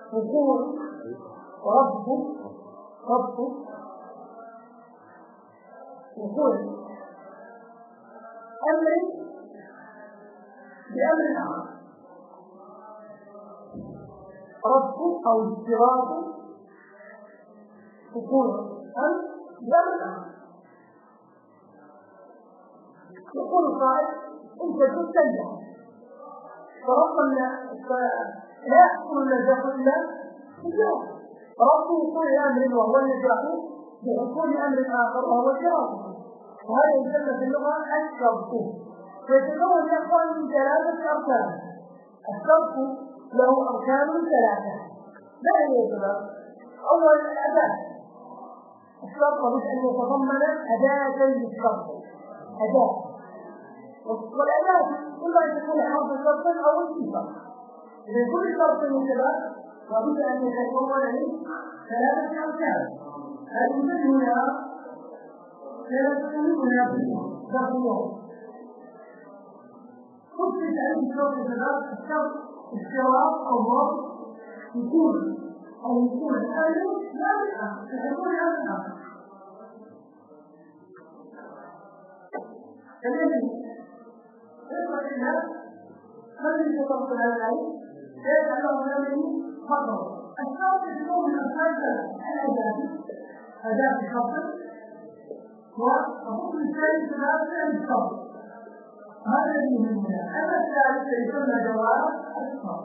وقول رب وقول أمر بأمر آخر رب أو اضطراب وقول أمر بأمر آخر يقول القائل أنت تستنجح فربنا لا يحصل النجاح إلا بالجواب ربه يقول أمر وهو النجاح بحصول أمر آخر وهو الجواب وهذا يسمى في اللغة الشرط ويتكون يقوى من 3 أركان الشرط له أركان 3 ما هي السبب؟ أول الأداة الشرط بد أن يتضمن أداة للشرط أداة والأداة إما أن تكون حرف شرط أو صفة إذا كل شرط من ثلاث لابد أن يتكون من 3 أركان هذه منها 3 منها ضروريات خصص عليه شرط ثلاث الشرط اشتراط أو ضرب يكون الآن لا بالآخر يكون الآخر الذي يقول الناس من يتطرق عليه سيجعله الذي فقط الشرط يكون من أساس أداة الشرط والركن الثاني ثلاثة الشرط هذا الذي يهمنا أما الثالث يسمى جواب الشرط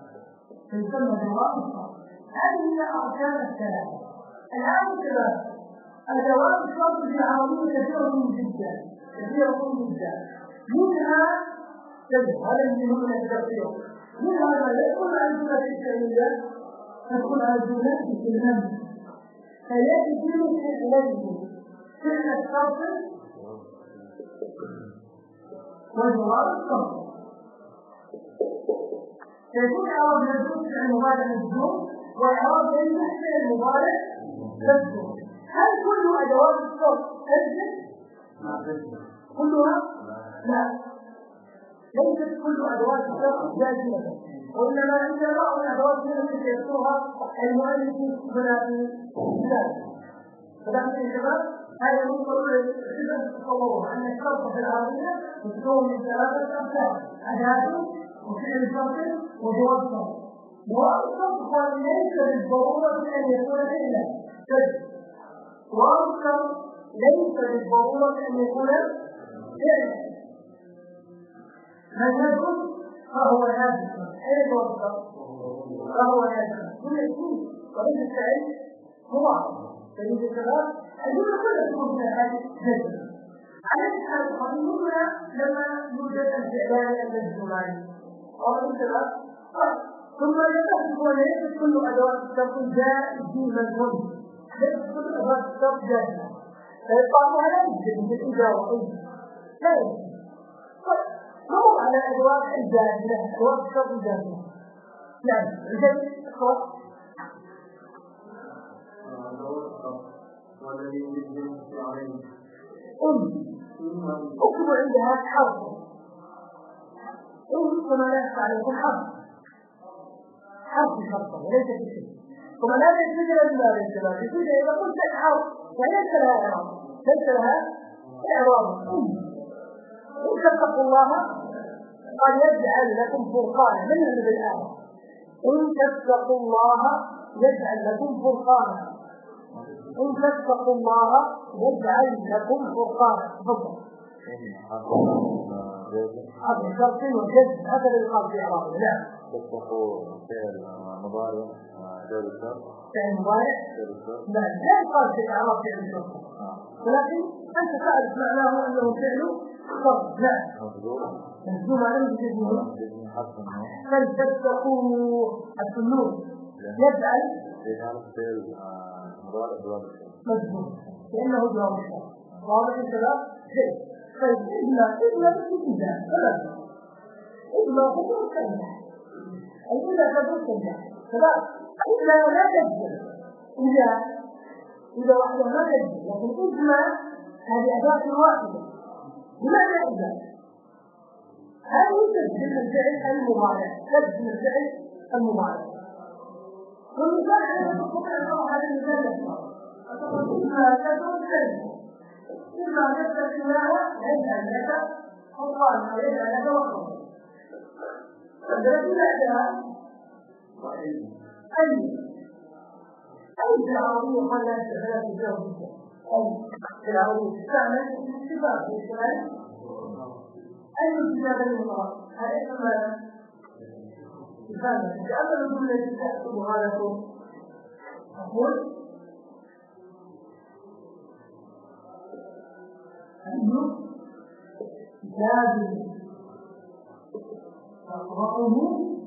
هذه هي أركان 3 الآن الشباب الجواب الشرط في عربية كثيرة جدا منها هذا الذي هو التفسير منها ما يدخل على الجملة الفعلية تدخل على الجملة بالهمس فيجب إليه فعل الشرط وجواب الشرط فيكون إعراب مجزوم فعل مضارع مجزوم وإعراب ينجح فعل مضارع مجزوم هل كل أدوات الشرط تجزم؟ كلها؟ لا ليست كل أدوات الشرط جازمة وإنما عند بعض الأدوات التي يذكرها المؤلف هنا في الكتاب فلكن يا شباب هذا ينظر إلى تصوره أن الشرط في العربية يتكون من 3 أقسام أداة وفعل شرط وجواب شرط جواب الشرط قال ليس بالضرورة أن يكون فعلا جواب الشرط ليس بالضرورة أن يكون فعلا من يدخل فهو نازل أين جواب الشرط فهو نازل كل شيء وليس الفعل مضاعف فإن الشباب الجملة كلها تكون من هذه جزء على الحال القانونية لما يوجد الفعلان المجزومان أو الشباب ثم يتفق وليست كل أدوات الشرط جائزة ليست كل أدوات الشرط جائزة فيقال هذا يجب بالإجابة لا يجب مو على أدوات الجائزة أدوات الشرط الجائزة نعم إذن خلاص والذي يجب عليه اكتب عندها حرف كما لا يخفى عليه حرف شرطه وليس بشيء كما لا يتجرى المال الجمال يقول إذا قلت الحرف وليس لها إعراب ليس لها إعراب إن تتقوا الله قد يجعل لكم فرقانا من هذه الآية إن تتقوا الله يجعل لكم فرقانا إن تتقوا الله يجعل لكم فرقانا تفضل هذا شرط وجزم هذا الإلقاء في إعرابه لا تتقوا فعل مضارع جاز الشرط فعل مضارع لا يقال في إعراب فعل الشرط ولكن أنت تعرف معناه أنه فعل شرط لا مجزوم عليه بجزمه فلتتقوا السنون يجعل فعل مضارع جواب الشرط مجزوم لأنه جواب الشرط واضح الكلام شيء طيب إلا بالإجابة إلا تدور كلمة إلا تدور كلمة خلاص إلا لا تجزم إذا واحدة ما تجزم لكن إجماع هذه أداة واحدة لماذا إجماع؟ هذه تجزم الفعل المضارع والمثال على تستطيع أن تضع هذا المثال إما تدعو الكلمة إما نفسك الله يجعل لك الله يجعل لك وقتا فالذي بعدها أي في العربية قال لا استخلاف الجواب أي في العربية تستعمل استفاق في الشمال أي استفاق المطلق هذا اسمه استفاق تأمل الجملة التي تأخذ هذا أقول أنه كتاب تقرأه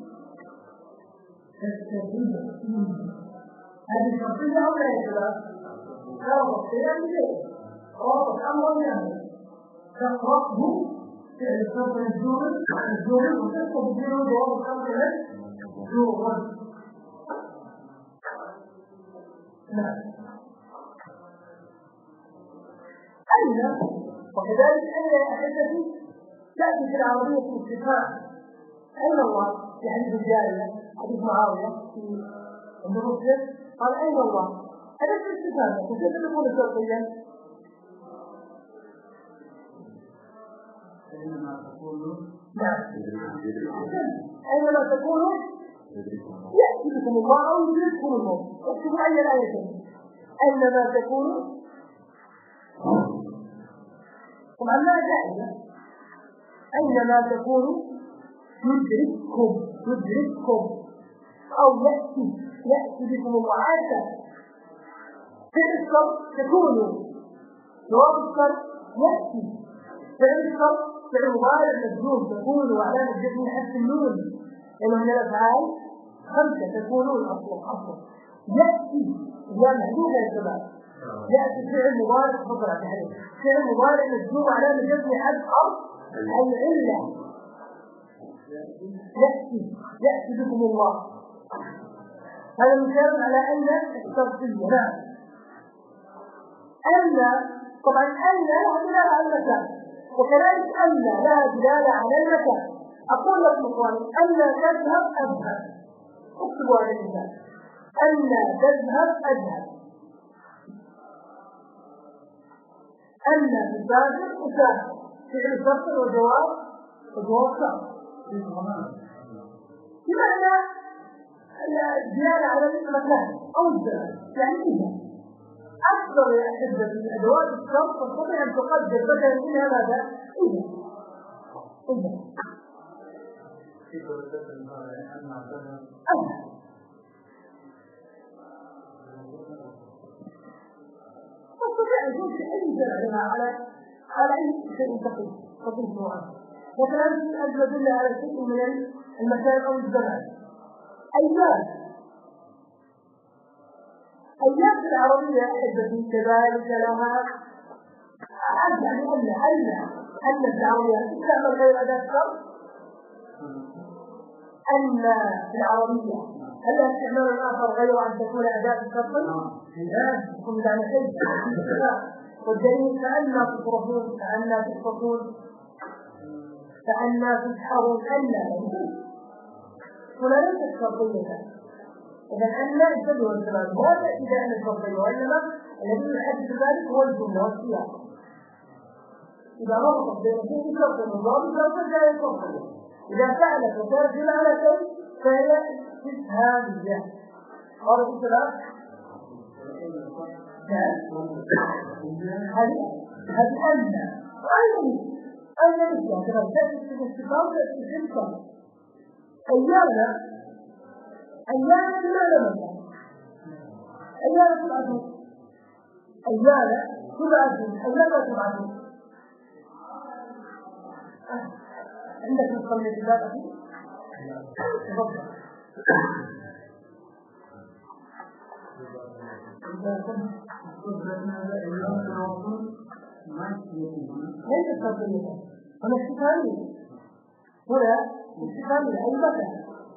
تستفيد هذه الشخصية أو لا يجب رابط فعل شيء رابط أمر يعني تقرأه فعل صرف الجمل وتكتب بدون جواب صرف الجمل نعم أين وكذلك أين أحدثي تأتي في العربية في الاتفاق أين الله في حديث الجارية حديث معاوية في المسلم قال أين الله هذا في الاتفاق وكيف تكون شرطيا أينما تكونوا نعم أينما تكونوا يأتي بكم الله أو يدرككم الموت اكتبوا أي الآية أينما تكونوا طبعا لا جائزة أينما تكونوا يدرككم أو يأتي بكم المعاشة فعل الشرط تكونوا جواب الشرط يأتي فعل الشرط فعل مضارع مجزوم تكونوا وعلامة جزم حذف النون لأنه من الأفعال 5 تكونون أصلا يأتي هي محدودة يا شباب يأتي فعل مضارع فضل على حدث فعل مضارع مجزوم علامة جزم حذف العلة يأتي بكم الله هذا مثال على أن الشرطية نعم أن طبعا أن لها دلالة على المكان وكذلك أن لها دلالة على المكان أقول لكم إخواني أن تذهب أذهب اكتبوا هذا المثال أن تذهب أذهب أن تسافر أسافر فعل شرط وجواب شرط بمعنى الدلالة على المكان أو الزمان يعني إذا أكثر يا أحبة من أدوات الشرط تستطيع أن تقدر بدلا منها ماذا؟ إذا تستطيع أن تنشئ أي زمان على أي شيء تقيم نوعا مثلا أجل أدلة على شيء من المكان أو الزمان أيام في العربية أحبتي كذلك لها أعد يعني أن العربية تستعمل غير أداة شرط أن في العربية هل استعمال آخر غير أن تكون أداة شرط؟ لا تكون معنى شيء والدليل كأننا تصرفون كأننا تحفظون كأننا تسحرون أننا هنا ليست شرطية إذا أن انتبهوا الكلام لا تأتي دائما الشرطية وإنما الذي يحدد ذلك هو الجملة والسياق إذا ربطت بين شيء شرط وضابط لا ترجع إلى الشرطية إذا فعلت وترجم على شيء فهي استفهامية قال الكلام هذه أن الإسلام كما تأتي في الاستفهام تأتي في الشرط أيانا لماذا مثلا أيانا تبعثون أيانا تبعثون عندك نسخة من الكتاب أخي؟ ليس شرطية هنا استفهامية هنا استفهامية أي مكان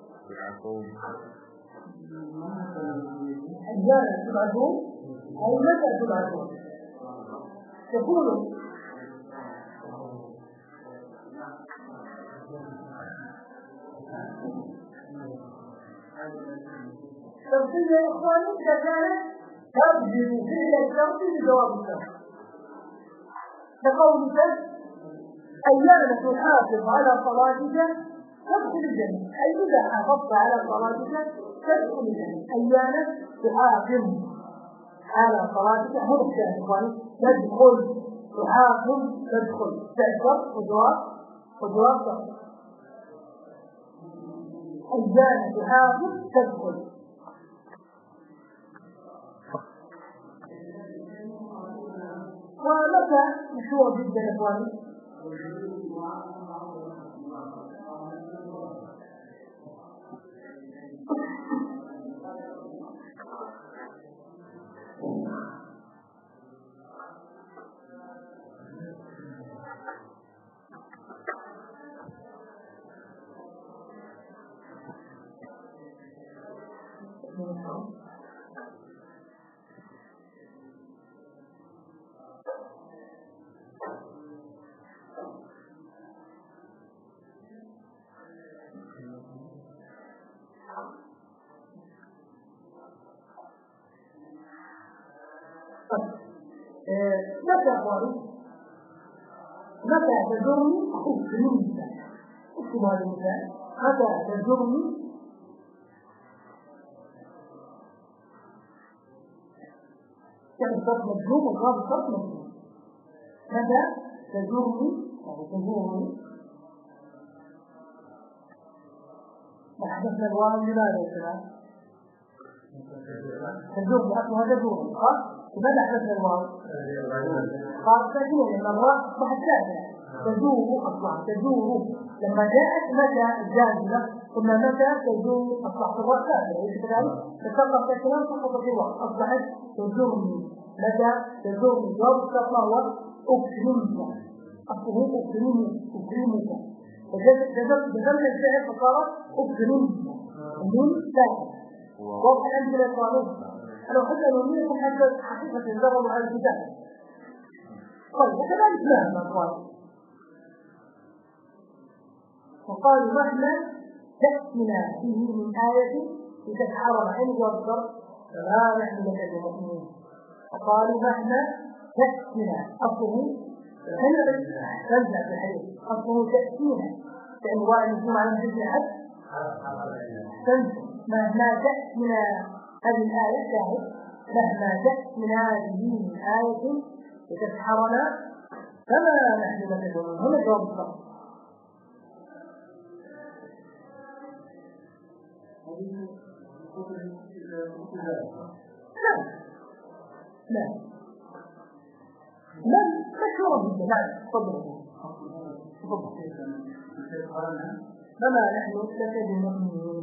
أيانا تبعثون أي متى تبعثون تقول شرطية يا إخواني إذا كانت تبذل فعل الشرط بجواب الشرط. كقولك أيانا تحافظ على صلاتك تدخل الجنة، أي إذا حافظت على صلاتك تدخل الجنة. أيانا تحافظ على صلاتك مرجع يا إخواني، تدخل تحافظ تدخل تعشر وجواب شرط. أيانا تحافظ تدخل. ومتى مشهور جدا يا إخواني متى قالوا متى تزورني أكرمك. اكتب هذا المثال. متى تزورني كان الشرط مجهول وقال الشرط مجهول. متى تزورني أو تزورني أحدثنا الواو لماذا يا شباب؟ تزورني أصلها تزورني لماذا أحدثنا الواو؟ قال تزور لما الراء أصبحت ساكنة تزور أصلها تزور لما جاءت متى الجازمة ثم متى تزور أصبحت الراء ساكنة أليس كذلك؟ تسقط الكلام سقطت الراء أصبحت تزورني. متى تزورني جواب الشرط هو أكرمك. أصله أكرمك فجزمنا الفعل فصارت أكرمك النون ساكنة. واضح الأمثلة يا إخواني. لو حتى نريد حقيقة الزرع على الكتاب. طيب وكذلك مهما قال وقال مهما تأتنا فيه من آية لتسحرنا حين يذكر فما نحن لك بمؤمنين. وقالوا مهما تأتنا أصله هنا تنزع في الحديث أصله تأتينا كأنواع النجوم على محيط الحد تنزع مهما تأتنا هذه الآية شاهد مهما تأتنا به من آية لتسحرنا فما نحن لك بمؤمنين. هنا جواب الصلاة. لا مشهور جدا. نعم تفضل. فما نحن لك بمؤمنين.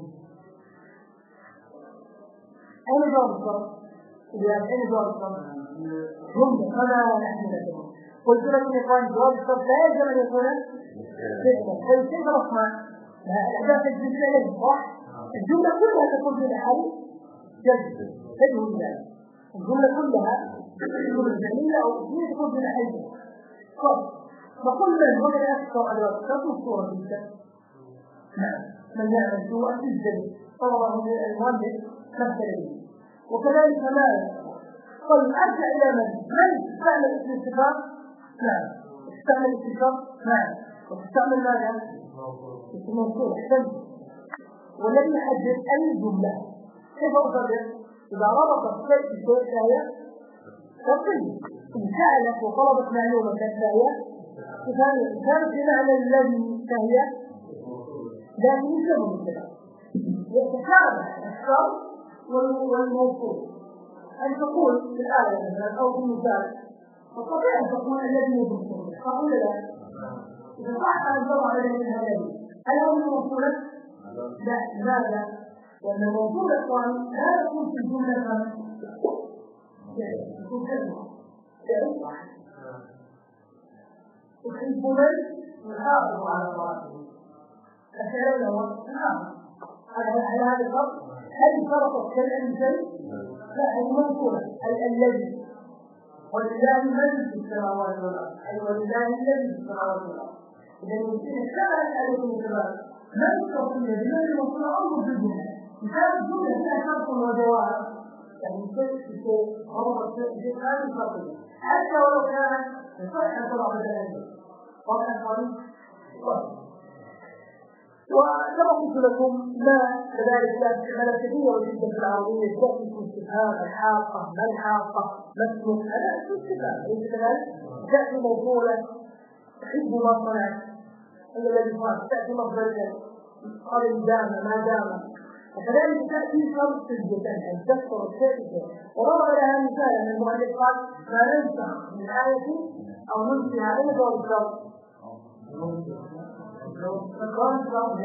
أين جواب الصلاة؟ أين جواب الصلاة؟ جملة فما نحن لك بمؤمنين. قلت لكم يا إخوان جواب الصلاة لا يجب أن يكون فعلا. كيف نصنع الأحداث الجزئية صح؟ الجملة كلها تكون في الحديث جزء تجمل ذلك. الجملة كلها تكون جميلة أو تكون في الحديث. فقل من وجد أكثر أدوات تكون صورة جدا. نعم من يعمل سوءا في الجنة طلبه المؤلف مثل. وكذلك ما قل أرجع إلى من استعمل اسم الصفات. نعم استعمل الصفات. نعم وتستعمل ماذا؟ اسم موصول. احسنت. والذي يحدد أي جملة كيف أفرق؟ إذا ربطت شيء بشيء فهي تقل. إن سألت وطلبت معلومة فهي كانت بمعنى الذي فهي لكن يشبه بالكلام يتشابه الشرط والموصول. أن تقول في الآية مثلا أو في المثال تستطيع أن تقول الذي يدرسه فقل لا. إذا صح أن تضع عليه هذا هل هو موصولا؟ لا. لماذا؟ لأن موضوع الإخوان لا يكون في الجملة يكون كلمة يعرف تحب من يحافظ على صلاته أشعر له على هذا الفرق. هل فرقت كلمة شيء؟ لا هي موصولة الذي ولله من في السماوات والأرض أي ولله الذي في السماوات والأرض. إذا يمكن كما أسألكم كمان ما يتصل بمن يوصل أمر بالجنة مثال الجملة فيها شرط وجواب، يعني شيء هو شيء ثاني شرطي حتى ولو كان يصح أن تضع بدلا طبعا قريب. وكما قلت لكم ما كذلك لا استعمال كثيرا جدا في العربية تأتي في استفهام الحاقة ما الحاقة مسلوك هذا استفهام ليس كذلك. تأتي موصولة تحب ما صنعت هذا الذي صنعت تأتي مصدرية قال دام ما دام وكذلك تأتي شرط جدا أن تذكر الشيء. وروى لها مثالا من المؤلف قال ما ننسى من آية أو ننسيها أين دور الشرط فكان شرط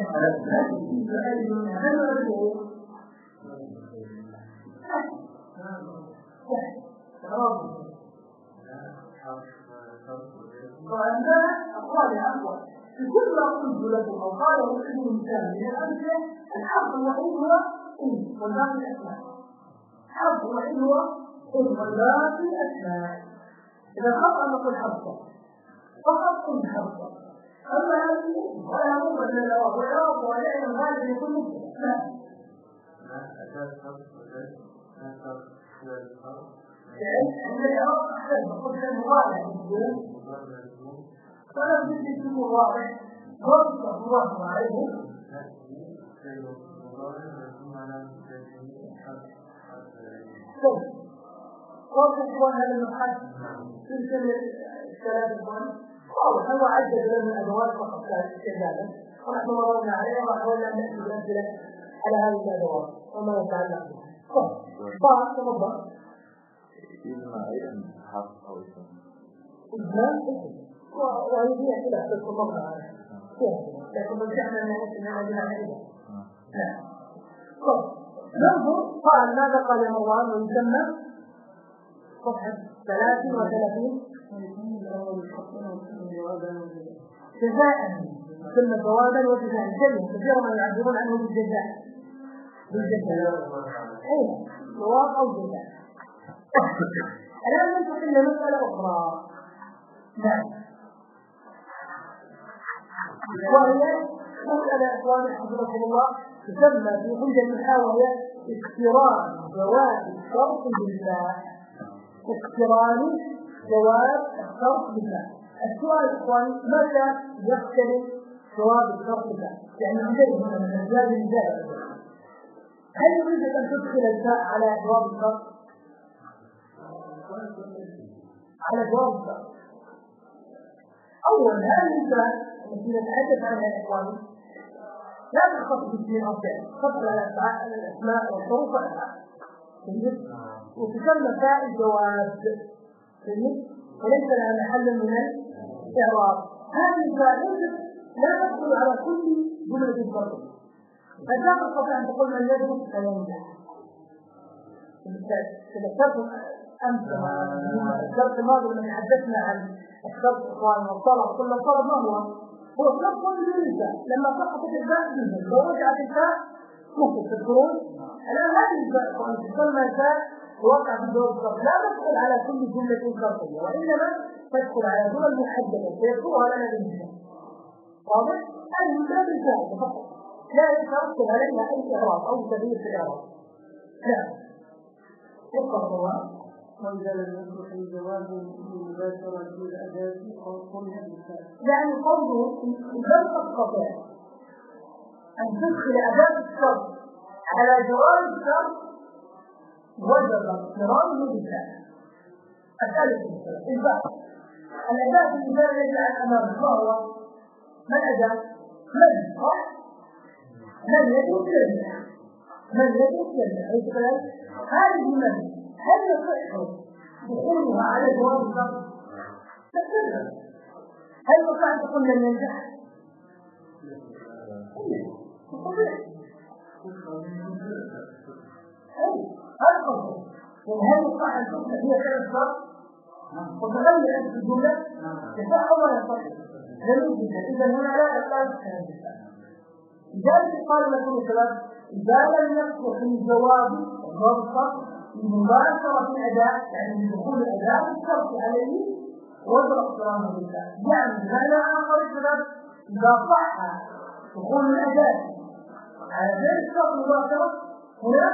وعندنا أقوال أقوى في كل ما قلت لكم أو قاله ابن الإنسان من الأمثلة الحرف الوحيد هو إن والباقي الأسماء. الحرف الوحيد هو إن والباقي الأسماء. إذا خطأ نقول حرفا فقط إن حرفا. أما هذه ولا مفرد من الأوراق والأوراق والعلم غالبا يكون مفرد. لا. يعني الأوراق أحسن نقول كان واضح فلا بد يكون واضح ضرب الله عليه. واضح إخوان هذا المحاد في الكلام الإخوان واضح هو عدد لنا الأدوات فقط كذلك ونحن مررنا عليها وحاولنا أن نأتي بالأمثلة على هذه الأدوات وما يتعلق بها. تفضل. إذن أيضا حرف أو اسم. وهي فيها خلاف بس الله تعالى لكن رجعنا أننا بها عليها. ننظر قال ماذا قال مروان ويسمى صفحة 33 جزاء ثم جوابا وجزاء جميع كثيرا ما يعبرون عنه بالجزاء أي جواب أو جزاء. الآن ننتقل إلى مسألة أخرى وهي مسألة إخواني حفظكم الله تسمى في حجة المحاولة اقتران جواب الشرط بالله. اقتران جواب الشرط بالله. السؤال إخواني متى يختلف جواب الشرط بالله؟ يعني عندنا من أسباب الإجابة هل يريد أن تدخل الباء على جواب الشرط؟ على جواب الشرط. أولا هذه الباء التي نتحدث عنها يا إخواني لا تختص باسمين أو فعل، تختص على الأسماء والحروف والأفعال. وتسمى باء الجواب وليس لها محل من الإعراب. هذه الباء لا تدخل على كل جملة شرطية. فلا تستطيع أن تقول من يدرس فينجح. الشرط أمس الشرط الماضي لما تحدثنا عن الشرط إخواني والطلب كل الطلب ما هو شرط للإنسان لما سقطت الباء منه لو رجعت الباء ممكن تذكرون. الآن هذه الباء تسمى الباء وقع في الجواب الشرط لا تدخل على كل جملة شرطية وإنما تدخل على جمل محددة سيذكرها لنا بالنسبة. واضح؟ هذه من باب الفائدة فقط لا يترتب عليها أي إعراب أو تغيير في الإعراب. نعم. يقرأ الله وإذا لم يصلح الجواب مباشرة بالأداة قلنا بالفعل. يعني قوله لم تستطع أن تدخل أداة الشرط على جواب الشرط وجب اقترانه بالفعل. أسألك البعض الأداة بالفعل الذي أمامك ما هو؟ ما الأداة؟ من يدرك لنا من يدرك لنا أي كلام هذه من هل يصح دخولها على جواب الشرط؟ هل يصح أن تقول لن ينجح؟ هل يصح أن تقول هي فعل الشرط وتغير أنت الجملة؟ يصح ولا يصح؟ جميل جدا. إذا هنا لا أساس لذلك قال لكم الكلام إذا لم يصلح الجواب الشرط بمباشرة الأداء يعني بدخول الأداء الشرط عليه وجب اقترانه بالله. يعني معنى آخر الشباب إذا صح دخول الأداء على غير الشرط مباشرة هنا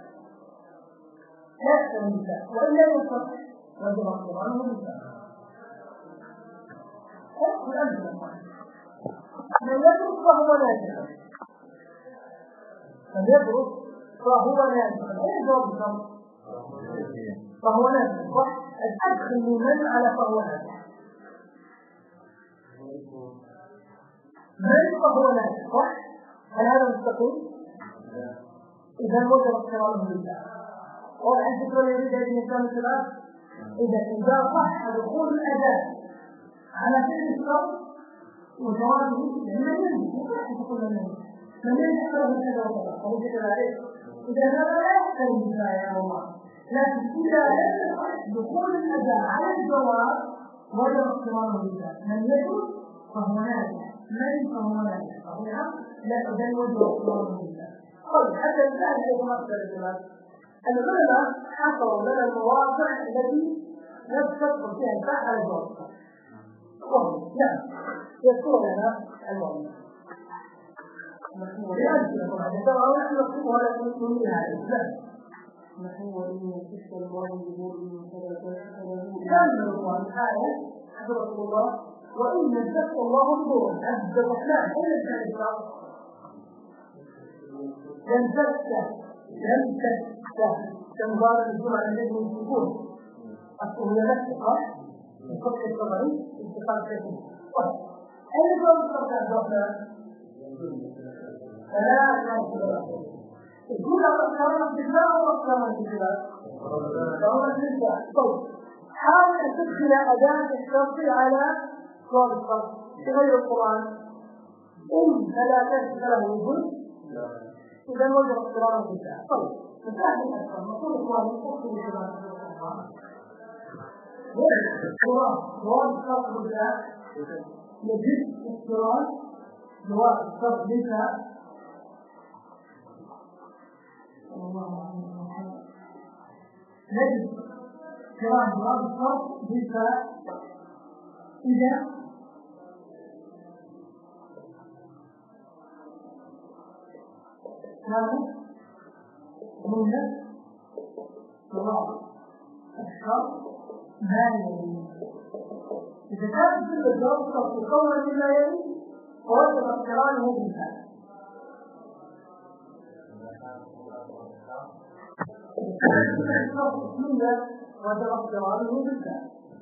لا يحصل النساء وإلا يصح وجب اقتران النساء. من يدرس فهو ناجح، من يدرس فهو ناجح. ايه جواب الشرط؟ فهو ناجح. الأدخل من على فهو ناجح، من فهو ناجح صح؟ هل هذا مستقيم؟ إذا وجب اقترانه بالله. واضح الفكرة اللي يريدها الإنسان الثلاث. إذا صح دخول الأداة على فعل الشرط وجوابه من يصح تقول من يحصل كذا وكذا أو كذا عليه. إذا هذا لا يحصل بالله يا الله، لكن إذا لم يصح دخول الأداة على الجواب وجب اقترانه بالله. من يدرس فهو ناجح، من فهو ناجح. هنا لا إذا وجب اقترانه بالله. طيب حتى الآن يكون أكثر الجواب. العلماء حصروا لنا المواضع التي نذكر فيها البحث على الجواب. نعم يذكر لنا الموضوع. لأنه طبعا يتبعه نحن نكتبها لكن نريها عليه. نحن وإن يكشف الله بنور فلا كاشف له. كان الله تعالى حضرة الله وإن يكشف الله بنور عز الرحمن أين كان الشرط؟ لم تفتح كمبارا الجمعة الذي يكون أصله نفسه من كل الطبعي انتقال كثير. أين جواب الشرط عند الرحمن؟ فلا كاشف له. يقول أقرأنا بالله وأقرأنا بالله فهو الإنسان. طيب حاول أن تدخل أداة الشرط على جواب الشرط في غير القرآن. إن فلا كاشف له يقول إذا وجب اقترانه بالله. طيب مساعد الأكثر نقول الله يقول بالله جواب الشرط بالله يجب اقتران جواب الشرط بالله. نجد اقتران جواب الشرط بالله إذا كان من جواب الشرط ما يلي. إذا كان كل جواب الشرط يكون مما يلي فوجب اقترانه بالله. وجب اقترانه بالله.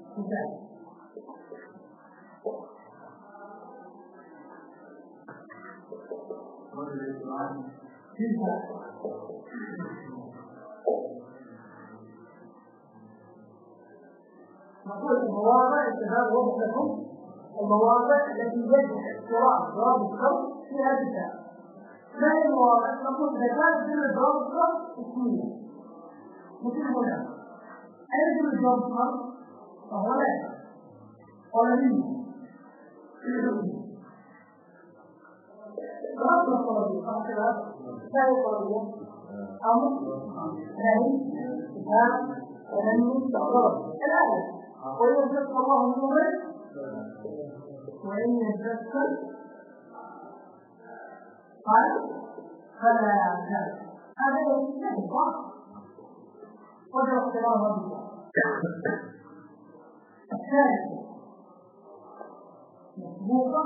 نقول المواضع الشباب وضح لكم المواضع التي يجب اقتران جواب الشرط فيها بالله. ما هي المواضع؟ نقول إذا كانت جملة جواب الشرط اسمية مثل هنا. أين جملة جواب الشرط؟ فهو لا قولانية رب القرآن فهكذا لا يقولون أمر نهي كتاب ونمي تقرر الآية. وإن يمسك الله نورا وإن يمسك قال فلا كافر. هذا يمسك صح وجب اقترانه بالله. الثالث مسبوقة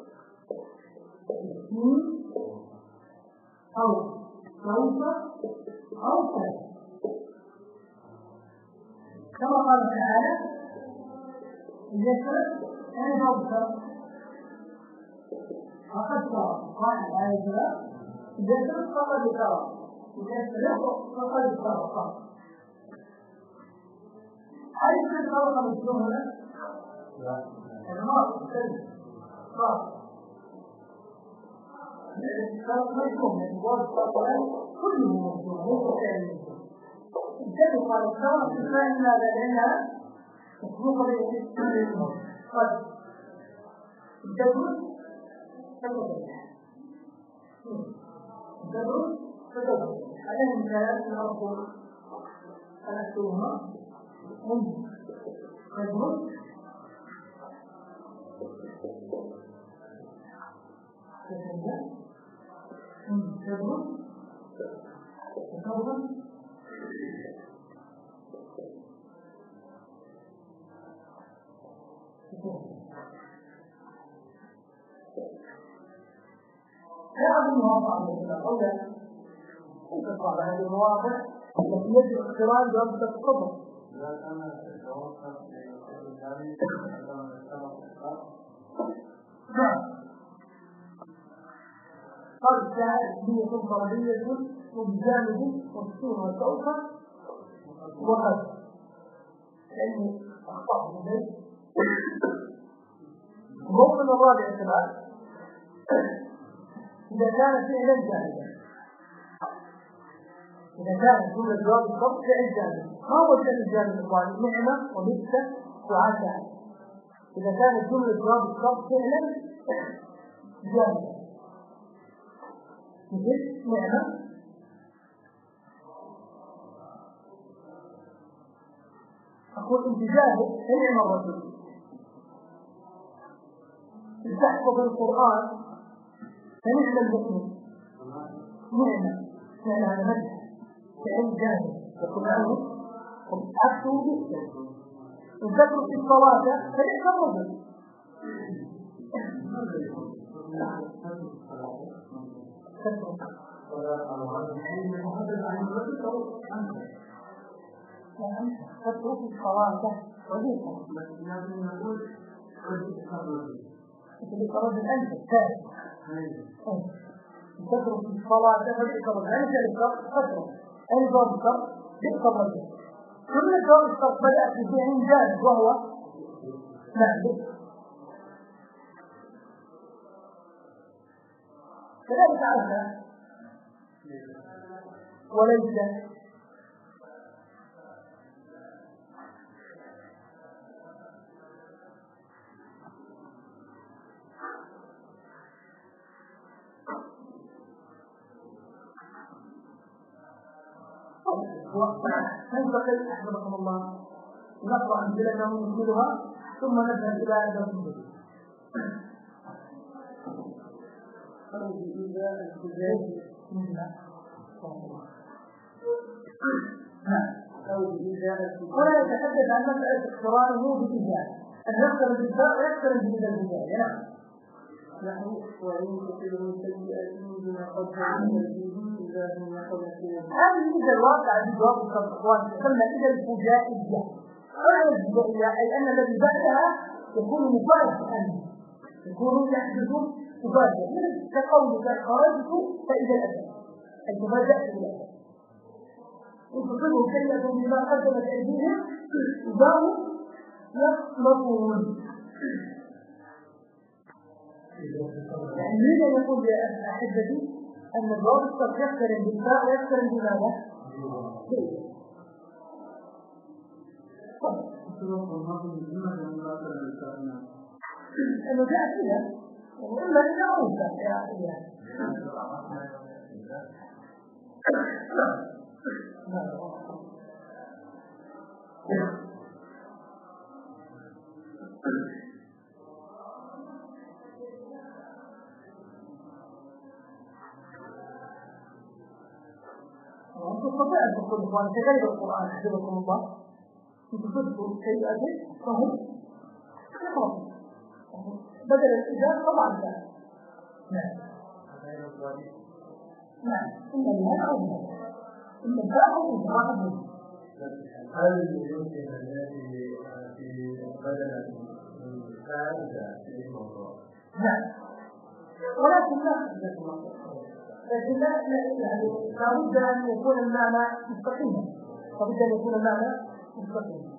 اسمين أو سوف أو سوف كما قال تعالى يسر أين أبصر فقد صار قال الآية يسر فقد صار يسر فقد صار. هل يمكن خلق مسلم هنا؟ لا. الماضي الكلمة صار خلق مسلم من جواب القرآن كله مسلم ليس كامل. الجد قال الشرع في الفعل ماذا لأنها مسبوقة بالاسم. قد الجد تدرس عليه مثال نأخذ أنكتبهما تدرس لا أظنها صعبة أولا كيف صعبة هذه المواضع التي يجب اختراع جواب التفضل. قال هي فرضية وبجانب والسين والكوكب وقد لأني أخطأت من ذلك. الموطن الرابع الثلاث إذا كان فعلا جاهزا، إذا كان جملة جواب الشرط فعل جاهز. ما هو الفعل الجاهز الثاني؟ نعمة ومثل وعسى. إذا كانت جملة جواب الشرط فعلا جاهزا مثل نعمة أقول أنت جاهز فنعم الرجل. تحفظ القرآن فنعم المؤمن. نعمة فعل هذا مدح فعل جاهز يقول عنه أكتب بإسلام. إن تترك الصلاة فنعم الرجل. تترك الصلاة وظيفة تترك الأنف الثالث تترك الصلاة فبئس الرجل. تترك أي جواب الشرط بئس الرجل. كل جواب الشرط بدأ في فعل جاهز وهو نعم. كذلك عسى وليس ننتقل أحمدكم الله نقرأ أمثلة ونكملها ثم نذهب إلى درس جديد. هنا يتحدث عن مسألة اقترانه بالإجابة. أن يقترن بالباء ويقترن بالإجابة. نعم. نحن وإن تصلهم سيئات بما قدموا أيديهم إذا هم يقولون. هذه إذا الواقع بجواب الإخوان تسمى إذا الفجائية. هذه الفجائية أي أن الذي بعدها يكون مفاجئا، يكون يحدث مفاجئا كقولك خرجت فإذا الأسد أي تفاجأت بالأسد. إن تصلهم سيئة بما قدمت أيديهم إذا هم يقلقون. يعني ماذا يقول يا أحبتي أن الجواب الشرط يقترن بالفاء ويقترن بماذا؟ أنه جاء فيها وإلا إذا أوسع يا إياه تستطيع أن تقول إخوان كذلك القرآن حفظكم الله أن تصدقوا سيئة فهم يقرأ بدل الإجابة طبعا لا. نعم نعم إن الله أعلم إن الفاهم واحد. هل يمكن أن يأتي في بدل فائدة في الموضوع؟ نعم ولكن لا لابد أن يكون المعنى مستقيما. لابد أن يكون المعنى مستقيما.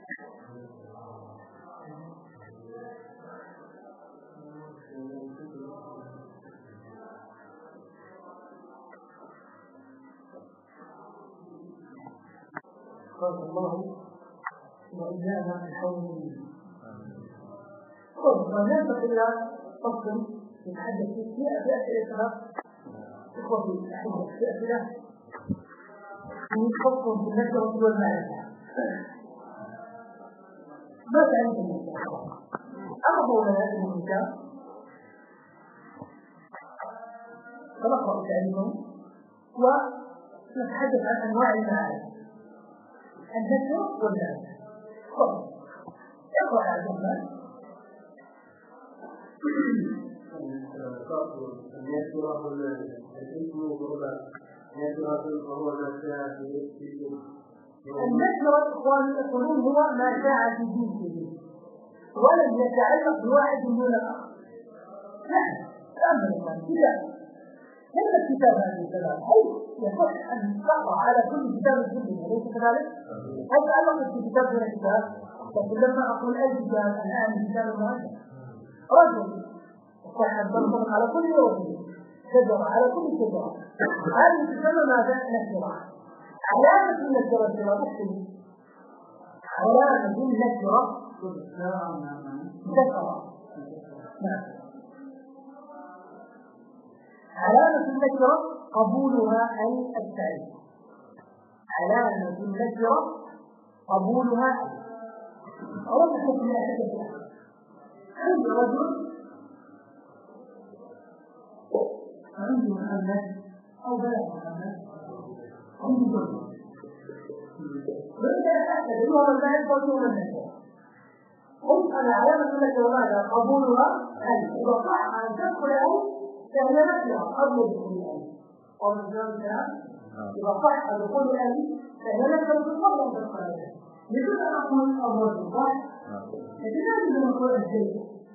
قال الله وإجابة الحول وننتقل إلى فصل يتحدث فيه في أسئلة إخوتي الأحبة في أسئلة يتخصص في النشرة والمعرفة. ما تعرف النشرة؟ أعرضوا لنا هذه الكتاب سنقرأ تعريفهم ونتحدث عن أنواع المعارف النكرة والمعرفة. اقرأ عبد الرحمن. النكرة إخواني يقولون هو ما شاع في جنسه ولم يتعلق بواحد دون الآخر. نعم تأمل كذا ليس الكتاب هذه الكلام أي يصح أن تقرأ على كل كتاب الجنة ليس كذلك؟ هل تعلقت في كتاب دون كتاب؟ لكن لما أقول أي كتاب الآن كتاب المؤلف رجل يصح أن تنطبق على كل رجل شجرة على كل شجرة. هذه تسمى ماذا؟ نكرة. علامة النكرة تكتب علامة النكرة ذكر. نعم علامة النكرة قبولها أي التعريف. علامة النكرة قبولها أولا حكم الأحدث عند رجل عندي محمد أو بلد محمد عندي جرد وإذا أحدث هو من بعد قبول النكرة قلت أن علامة النكرة ماذا؟ قبولها أي إذا صح أن تدخل أي فهي نكرة قبل دخول الألف. قول الإسلام إذا صح دخول الألف فهي نكرة قبل أن تدخل الألف. لكن أنا أقول الرجل صح؟ لكن لا يجب أن نقول الزيت.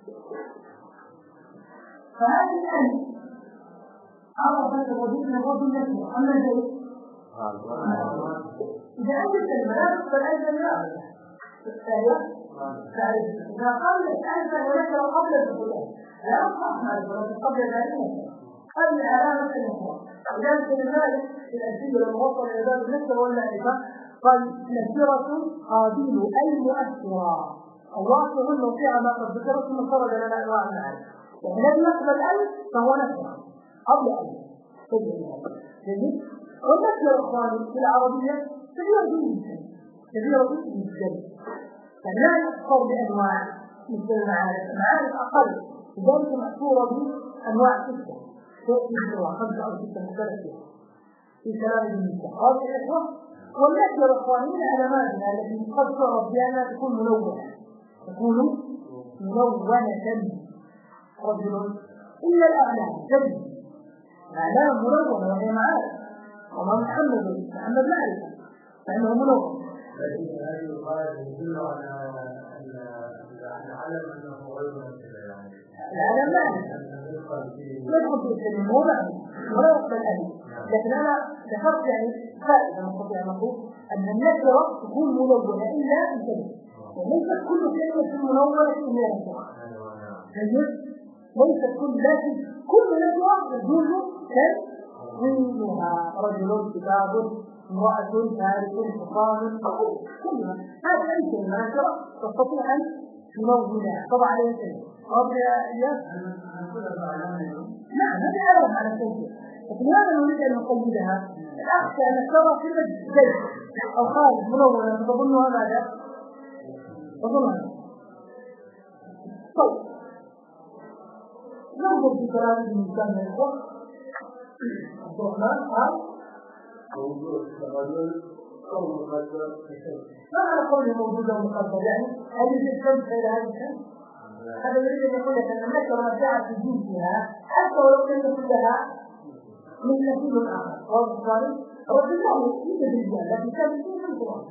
فهذه الألف عرفت الرجل من الرجل نكرة. أما الزيت إذا أنت الكلمات فالألف لم يعرف فهي تعرف. إذا قبل الألف فهي نكرة قبل دخول الألف. لا أصح معرفة قبل ذلك قبل علامة النكرة. ولذلك لذلك في الألفية لما وصل إلى باب النكرة والمعرفة قال نكرة قابل أي مؤثرة الواقع الموقع ما قد ذكرت ثم خرج لنا أنواع المعارف. يعني الذي يقبل الألف فهو نكرة قبل ألف. جميل. والنكرة إخواني في العربية كبيرة جدا كبيرة جدا فلا يذكر بأنواع مثل المعارف أقل لذلك محصورة بأنواع 6 تأتي بأنواع 5 أو 6 مختلفة في كلام النساء. هذه الإخوة والنكرة إخواني من علاماتها التي قد تعرف بأنها تكون ملونة رجل إلا الأعلام جد الأعلام ملونة وهي معارف وما محمد معرفة فإنه ملون. هذه الغاية يدل على أن العلم أنه غير العلم معرفة يدخل في الكلمة هو معرفة ولا يقبل الألف. لكن أنا ذكرت يعني فائدة نستطيع أن نقول أن النكرة تكون ملونة إلا أن تجد وليست كل كلمة ملونة إلا نكرة. ليست كل لكن كل نكرة يجوز تنوينها رجل كتاب امرأة فارس حصان كلها هذا أي كلمة نكرة تستطيع أن تنونها طبعا عليه كلمة ربي يا إياه نعم هذه علامة على التوجيه. لكن هذا نريد أن نقيدها الأخشى أن ترى كلمة زيت أو خالد منونة تظنها ماذا؟ تظنها طيب ننظر في كلام ابن هشام من الإخوة عبد الرحمن قال موجود الرجل أو مقدر ما على قوله موجود أو مقدر يعني هل يوجد شمس غير هذه الشمس؟ هذا يريد أن يقول لك أن النكرة جاءت في جنسها حتى ولو كانت كلها من نسيب الآخر والبخاري رجل له يوجد الرجال لكن كان يوجد القرآن.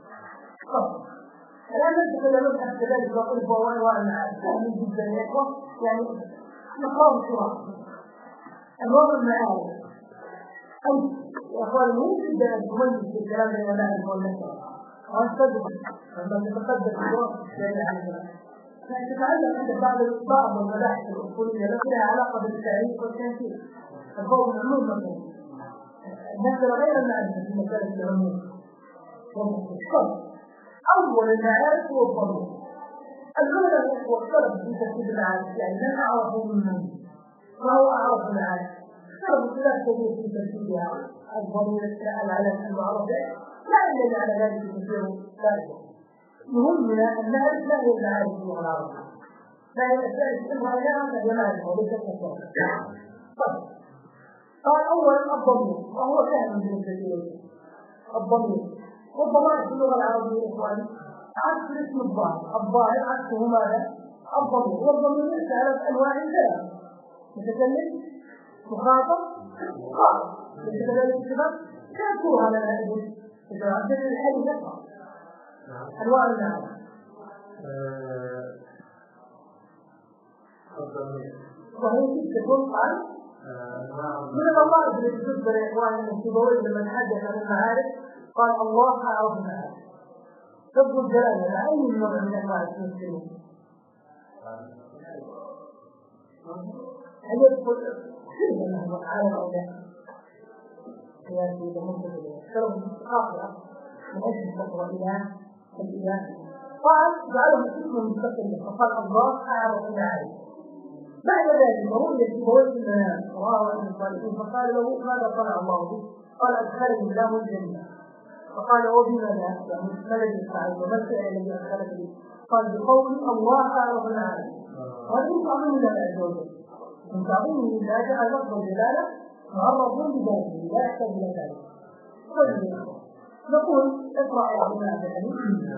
الآن نجد أن نبحث كذلك وقل فوائد والمعارف سهل جدا يا إخوة يعني نقرأ بسرعة أنواع المعارف أي يا أخوان يمكن أن تميز في الكلام بين المعارف والنكرة وأنتظر لما تتقدم في الوقت بين العلماء تتعلم عند بعض المباحث الأصولية التي لها علاقة بالتعريف والتنفيذ الفوق العلوم مثلا النكرة غير المعرفة في مسألة العلوم والمستشفى. أول المعارف هو الضرورة. العلماء واختلف في ترتيب المعارف يعني من أعرفه منهم وهو أعرف المعارف اختلفوا خلاف كبير في ترتيبها الضرورة العلم المعرفة لا يدل على ذلك كثير فائدة. مهمنا أن نعرف ما هي المعارف في اللغة العربية ما هي الأشياء التي تظهر لها فهي معرفة وليست نكرة. طيب قال أولا الضمير وهو سهل بالنسبة إليه. الضمير والضمائر في اللغة العربية إخواني عكس اسم الظاهر عكسه ماذا؟ الضمير. والضمير ليس على أنواع ثلاث: متكلم، مخاطب، خاطب. ليس كذلك الصفات كافوها لنا الأدب إذا عندنا الحل نقرأ أنواع المعنى. وهي تكون عن من الضمائر التي تذكر إخواننا السيبوي لما تحدث عن المعارف قال الله أعرف المعارف. لفظ الجلالة على أي نوع من أنواع المسلمين هل يدخل كيف أنه عالم أو لا؟ قياسي لمنطقة سبب خاطئة من أجل التقوى إلى الإله. قال جعله اسم مستقل فقال الله أعرف المعارف. بعد ذلك رؤية سيبوي في المنام رواه عن الصالحين فقال له ماذا صنع الله به؟ قال أدخلني الله الجنة. فقال وبما لا يعني ملك السعيد وما الفعل الذي أدخلك به؟ قال بقول الله أعرف العالم. وهذا من تعظيم الله عز وجل. من تعظيم الله جعل لفظ الجلالة معرض بذاته لا يحتاج إلى ذلك. نقول اقرأ يا أبو عبد الحليم.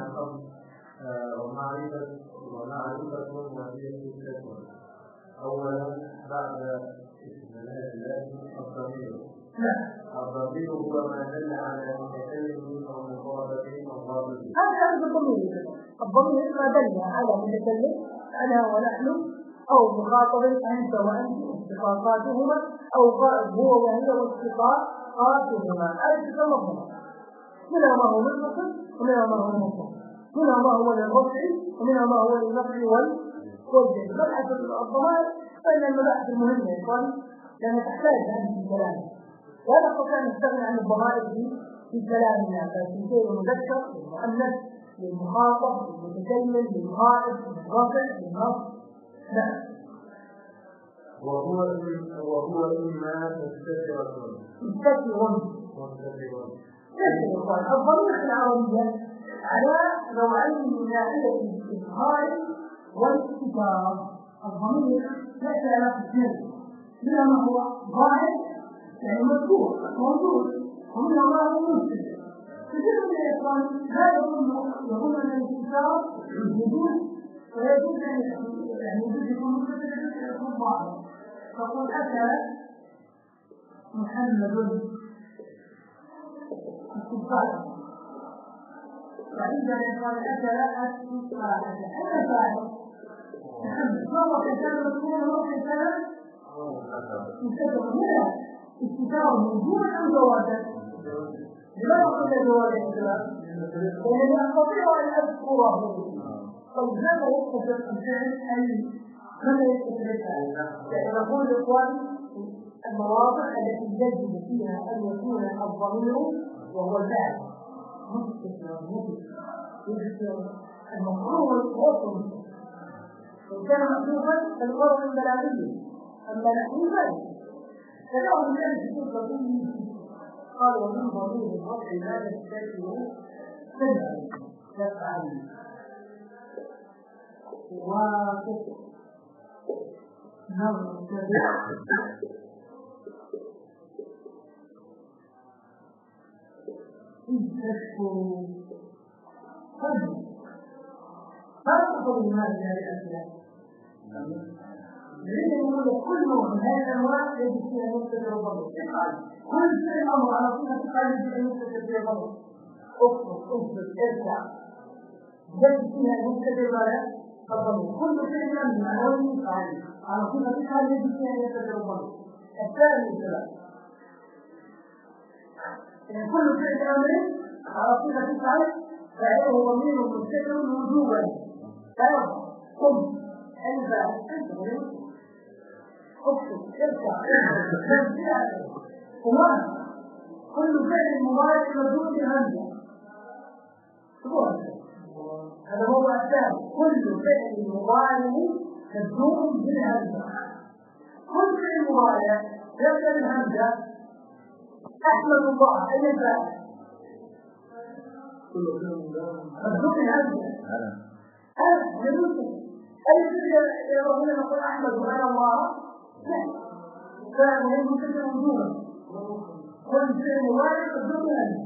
ومعرفة وهي ستة. أولا بعد استثناء الله الضمير. الضمير هو ما دل على متكلم أو مخاطب أو ضابط. هذا الضمير. الضمير ما دل على متكلم أنا ونحن أو مخاطب أنت وأنت اشتقاقاتهما أو غائب هو وهي واشتقاقاتهما. هذا يسمى منها ما هو متصل ومنها ما هو منفصل، منها ما هو للرفع ومنها ما هو للنفع والجر. مبحث الضمائر فإن المباحث المهمة يا إخواني لأنها تحتاج هذه الكلام. لا نستطيع أن نستغني عن الضمائر في كلامنا ففي شيء المذكر للمؤنث للمخاطب للمتكلم للغائب للرفع للنصب. نعم. وهو إما مستتر. الضمير في العربية على نوعين من ناحية الإظهار والاستتار. الضمير ليس على قسمين: منها ما هو ظاهر يعني مذكور موجود، ومنها ما هو مستتر. كثير من الإخوان لا يظن أن الاستتار يجوز ويجوز يعني يجوز يكون مستتر يكون ظاهر. فقل أكل محمد التفاحة، وعند الإخوان أكل التفاحة. أنا فاعل محمد مرة كان مذكورا مرة كان مستتر. هنا استتار موجود أم جوازا؟ لماذا قلنا جوازا يا شباب؟ لأنني أستطيع أن أذكره. طيب هذا يقصد الفعل ماذا يقصد الفعل؟ يعني نقول لإخواني المواضع التي يجب فيها أن يكون الضمير وهو الفعل مستتر يذكر المفعول والوصف. إن كان محذوفا فالغرض البلاغي، أما محذوفا فله من أجل السلطة قال ومن ضمير الرفع لا يستتر سمعا يفعل واقف نرتب إذ تشكروا قلبي. ما تقول هذه الأشياء؟ لأن يقول كل نوع من هذه الأنواع يجب فيها مستتر الضمير. افعل كل شيء أمر على صفة تقال يجب أن يستتر فيها الضمير. اخرج اثبت ارجع يجب فيها مستتر الضمير. كل شيء أمر على وجه فعل على صفة تقال يجب فيها أن يستتر الضمير. الثاني الثلاث كل شيء أمر على صفة فعل فعله ضمير مستتر وجوبا. ثلاثة قم انفع انت اكتب ارفع وما كل فعل مضارع مجرور بهمزة. هذا هو الثاني. كل فعل مضارع مجرور بالهمزة. كل فعل مضارع يبدأ بالهمزة. أحمد الله أي الفاعل مجرور بالهمزة. هذا جميل. أي فعل يقولون نقول أحمد وأنا الله؟ لا. فاعل منفصل وجوبا كل فعل مضارع مجزوم بألف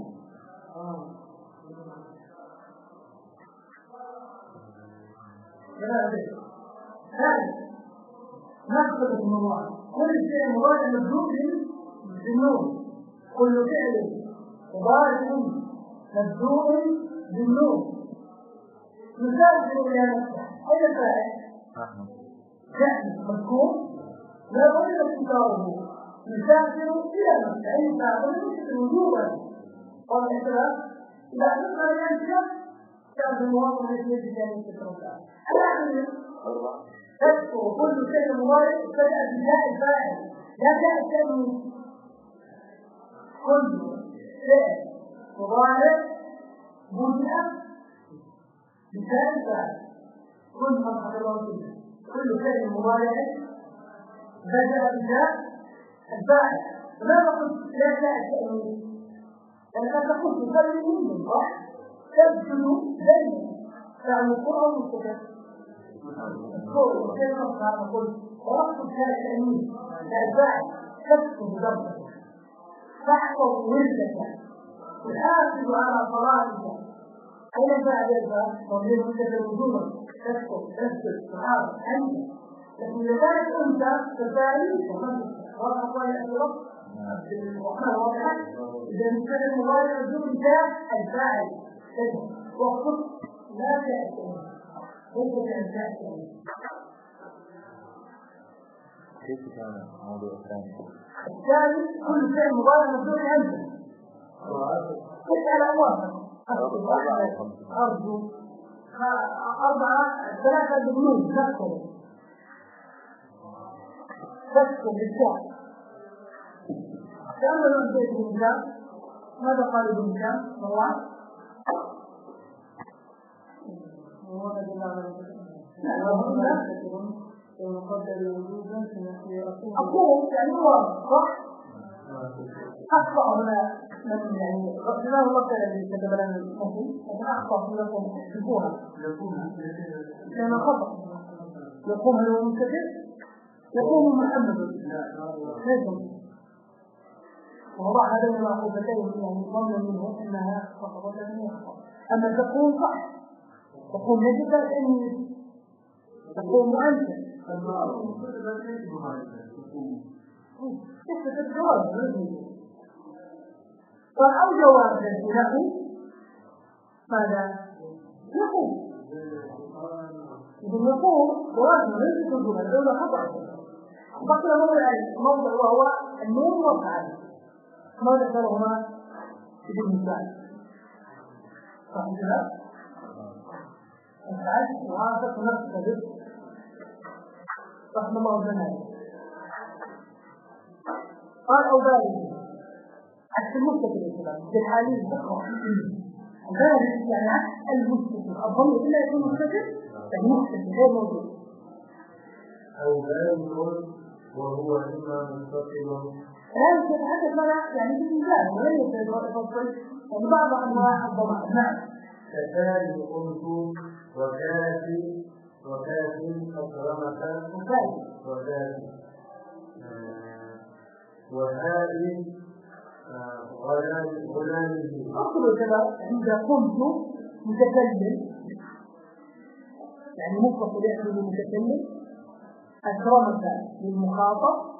ثالث نقصد المضارع كل فعل مضارع مجزوم بالنون كل فعل مضارع مجزوم بالنون يسافر إلى نفسه أين فاعل؟ فعل مذكور لا بد اختياره يسافر إلى نفسه أي فاعل وجوبا قال الإسلام إذا أردنا أن ينشأ كان المواطن الذي يجب أن يستطيع تذكر كل شيء مضارع بدأ بتاء الفاعل لا تاء التأنيث كل شيء مضارع بدأ بتاء الفاعل كل ما حضره فيه كل شيء مضارع بدأ بتاء الفاعل لماذا قلت لا تاء التأنيث؟ لأنك تقول تسلم منه صح؟ تبذل زي فعل القرآن والكتاب الصور وكلمة هذا قلت ورقم كان التأمين لأجزاء تسكن ضربك تحفظ ولدك تحافظ على صلاتك أين فعلتها؟ ومن مدة وجوبا تسكن تحافظ أنت لكن لذلك أنت تفاعلين واضح الله يأتي الرحمن واضحا إذا كان المضارع الجزء الفاعل وقت لا تأتي كيف تأتي كيف كان الموضوع الثاني؟ الثاني كل شيء مضارع مبني أنت اسأل أموال أرجو أربعة ثلاثة بنون تذكر بالشعر كأن الأنبياء ابن هشام ماذا قال ابن هشام؟ مروان أقول يعني هو صح؟ أخطأ هنا يعني ربنا الله تعالى الذي كتب لنا المسلم لكن أخطأ لكم تحسبوها لأن خطأ يقوم هو منتجر يقوم محمد لازم ووضع هذين العقوبتين يعني ظن منه انها خطأت لم يخطأ اما تقول صح تقول نجد ان تقول مؤنث كيف الجواب قال او جواب له ماذا يقول إذن يقول جواب ليس الجمل الأولى خطأ بقي موضع وهو النون والفعل ما ذكرهما في المثال صحيح كذا الفعل وهذا نفس الذكر رحمه الله تعالى قال أو ذلك عكس المستقل الكلام بالحالين ذلك يعني عكس المستقل الضمير إلا يكون مستقل المستقل غير موجود أو ذلك وهو إما مستقل لا يتحدث لنا يعني بالمثال وليس يفصل يعني بعض انواع الضمائر نعم كذلك قلت وكافي أكرمك وكافي وهذه غلامه أقول كذا عند قمت متكلم يعني مفصل يحمل المتكلم أكرمك للمخاطب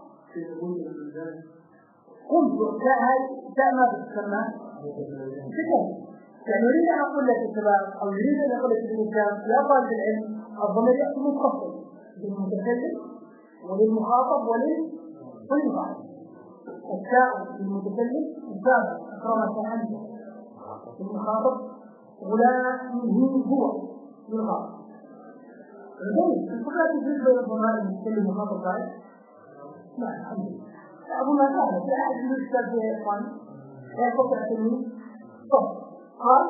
قلت لا ما تسمى كده يعني يريد أن أقول لك الشباب أو يريد أن أقول لك الإنسان لا طالب العلم الضمير يأتي متصل للمتكلم وللمخاطب وللمخاطب الشاء للمتكلم الشاء أكرمك أنت للمخاطب غلامه هو للمخاطب الجيد الفقرة تجد بين الضمائر المتكلم والمخاطب بعد لا الحمد لله أبو ما كان في أحد يشتغل في إخوان لا يستطيع تلميذ قال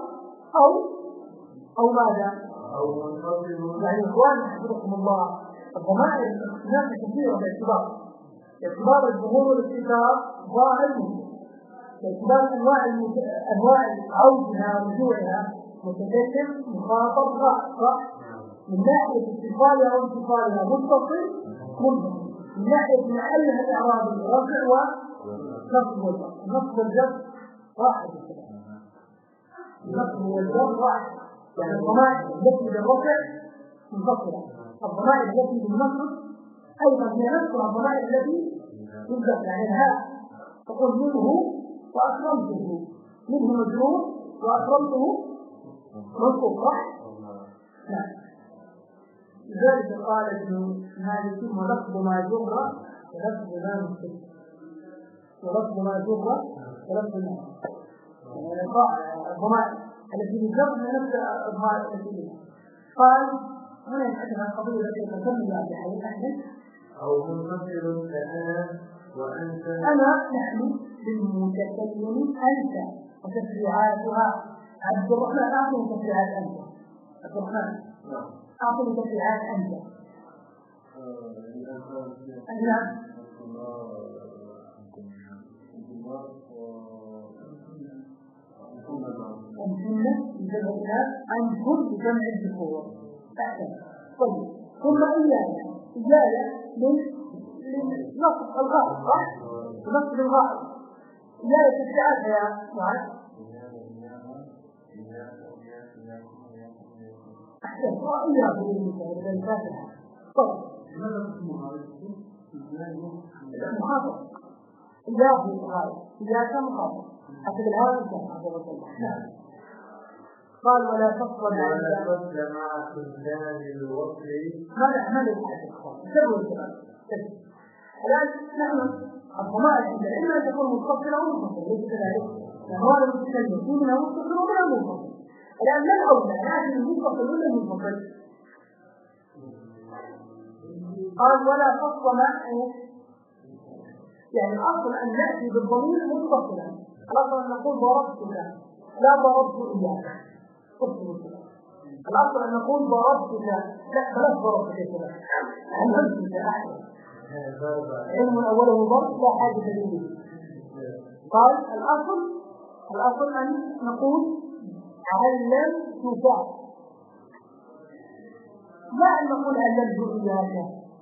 أو ماذا؟ يعني إخوان حفظكم الله الضمائر هناك كثيرة باعتبار الظهور والاستتار ظاهر باعتبار أنواع عودها ورجوعها متكلم مخاطب صح من ناحية اتصالها وانتصالها متصل منهم من ناحية محلها الإعرابي رفع ونصب والجر. النصب والجر واحد النصب والجر واحد، يعني الضمائر التي بالرفع منفصلة، الضمائر التي بالنصب أيضا هي نفس الضمائر التي بالجر. يعني الهاء تقول منه وأكرمته، منه مجرور وأكرمته منصوب، صح؟ نعم. لذلك قال ابن مالك ولفظ ما جر ولفظ ما نصب، ولفظ ما جر ولفظ ما الضمائر التي بالجر من نفس الضمائر التي بالجر. قال هنا يتحدث عن قضية التي تسمى بحديث أحمد أو منفصل كأنا وأنت. أنا نحن بالمتكلم أنت وتفريعاتها. عبد الرحمن أعطي تفريعات أنت. عبد الرحمن أعطي تفريعات أنت. نعم. الجملة بجمع أنتم بجمع الذكور. طيب ثم إيايا من نصب الغائب، صح؟ نصب الغائب إيايا تفريعات يا معاذ. أحسن إياه بالمثال الفاتحة. طيب ماذا اسمها؟ المخاطب إياه الغائب، إياك مخاطب حسب الهوى عز وجل. نعم. قال ولا فصل مع خلال الوصل. ماذا الحديث؟ سبب الكلام. الآن نحن الضمائر عندنا إما أن تكون متصلة أو منفصلة، ليس كذلك؟ يعني هذا المتكلم فينا متصل ولا منفصل. الآن ما الأولى؟ لكن المنفصل ولا المنفصل؟ قال ولا فصل معه، يعني الأصل أن نأتي بالضمير متصلا. الأصل أن نقول ضربتك لا ضربت إياك. الأصل أن نقول ضربتك لا بلاش ضربتك يا شباب، علمتك أحسن. علم أوله ضرب لا حاجة إليه. قال الأصل أن نقول علمتك، لا أن نقول علمت إياك.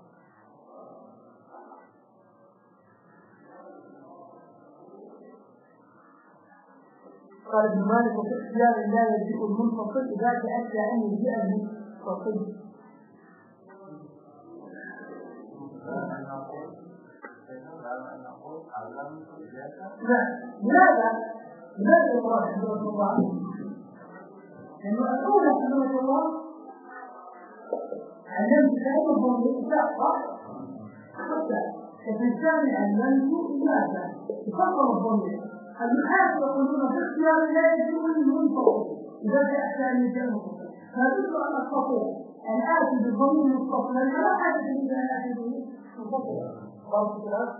قال ابن مالك وفي اختيار لا يجيء المنفصل إذا تأتى أن يجيء المتصل. لا لماذا يقرأ حفظه الله؟ لأنه الأولى حفظه الله علمت كلمة بالإطلاق، صح؟ حتى كالإنسان علمت إياك تفضل الضمير. المحاسب يقولون في اختيار لا يجب المنفصل إذا تأتى أن يجيء المنفصل. فذكر أن أستطيع أن آتي بالضمير المتصل فلا حاجة إلى أن آتي به منفصلا. قالوا الكلام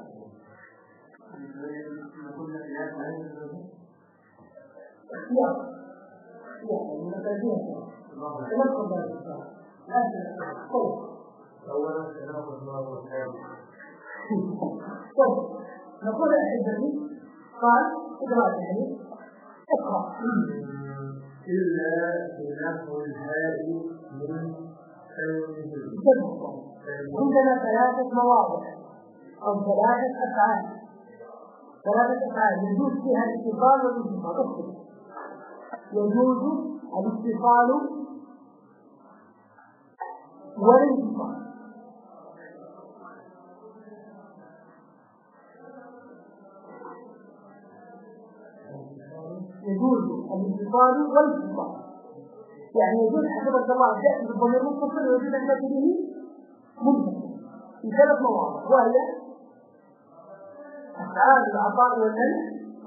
اختيار من الترجمة تنقل ذلك أولا سنأخذ الله والحياة. نقول الحجري قال إدراك الحديث اقرأ إلا بنحو الهاء من عندنا ثلاثة مواضع أو ثلاثة أفعال يجوز فيها الاتصال والانفصال. يجوز الاتصال والانفصال. يجوز الاتصال والانفصال، يعني يجوز حسب الله تأتي بالضمير المتصل ويجوز أن تأتي به منفصل في ثلاث مواضع، وهي أفعال العطاء والمنع،